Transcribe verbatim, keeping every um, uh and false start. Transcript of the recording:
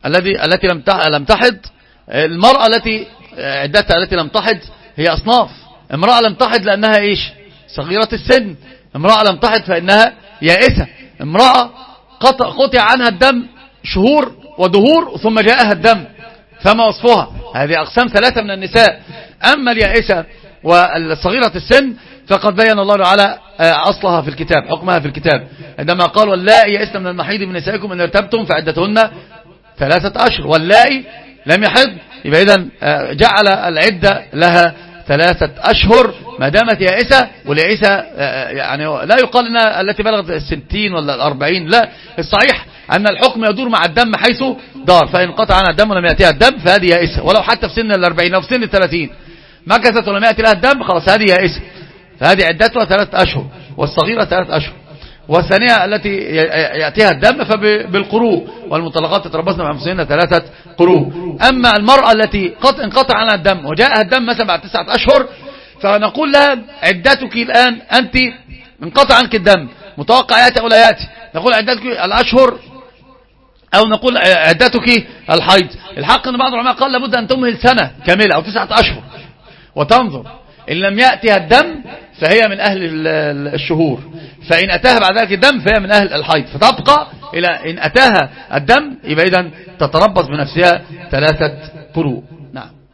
الذي التي لم لم تحض. المرأة التي عدتها التي لم تحض هي أصناف. امرأة لم تحض لأنها إيش؟ صغيرة السن. امرأة لم تحض فإنها يائسة. امرأة قطع, قطع عنها الدم شهور ودهور ثم جاءها الدم، فما وصفها؟ هذه أقسام ثلاثة من النساء. أما اليائسة والصغيرة السن فقد بين الله تعالى أصلها في الكتاب، حكمها في الكتاب، عندما قال واللائي يئسن من المحيض من نسائكم إن ارتبتم فعدتهن ثلاثة أشهر. واللائي لم يحض يبقى إذن جعل العدة لها ثلاثة أشهر ما دامت يائسة. واليائسة يعني لا يقال إنها التي بلغت الستين ولا الأربعين، لا، الصحيح أن الحكم يدور مع الدم حيث دار، فإن قطع عنها الدم ولم يأتيها الدم فهذه يائسة، ولو حتى في سن الأربعين أو في سن الثلاثين مكثت ولم يأتي لها الدم خلاص هذه يائسة، فهذه عدتها ثلاثة أشهر، والصغيرة ثلاثة أشهر. والثانية التي يأتيها الدم فبالقروء، والمطلقات تتربصن مع أنفسهن ثلاثة قروء. أما المرأة التي قد انقطع عنها الدم وجاءها الدم مثلا بعد تسعة أشهر فنقول لها عدتك الآن أنت انقطع عنك الدم، متوقع يأتي أو لا يأتي، نقول عدتك الأشهر أو نقول عدتك الحيض. الحق أن بعض العلماء قال لابد أن تمهل سنة كاملة أو تسعة أشهر وتنظر، إن لم يأتيها الدم فهي من أهل الشهور، فإن أتاها بعد ذلك الدم فهي من أهل الحيض، فتبقى إلى إن أتاها الدم يبقى إذن تتربص بنفسها ثلاثة قروء.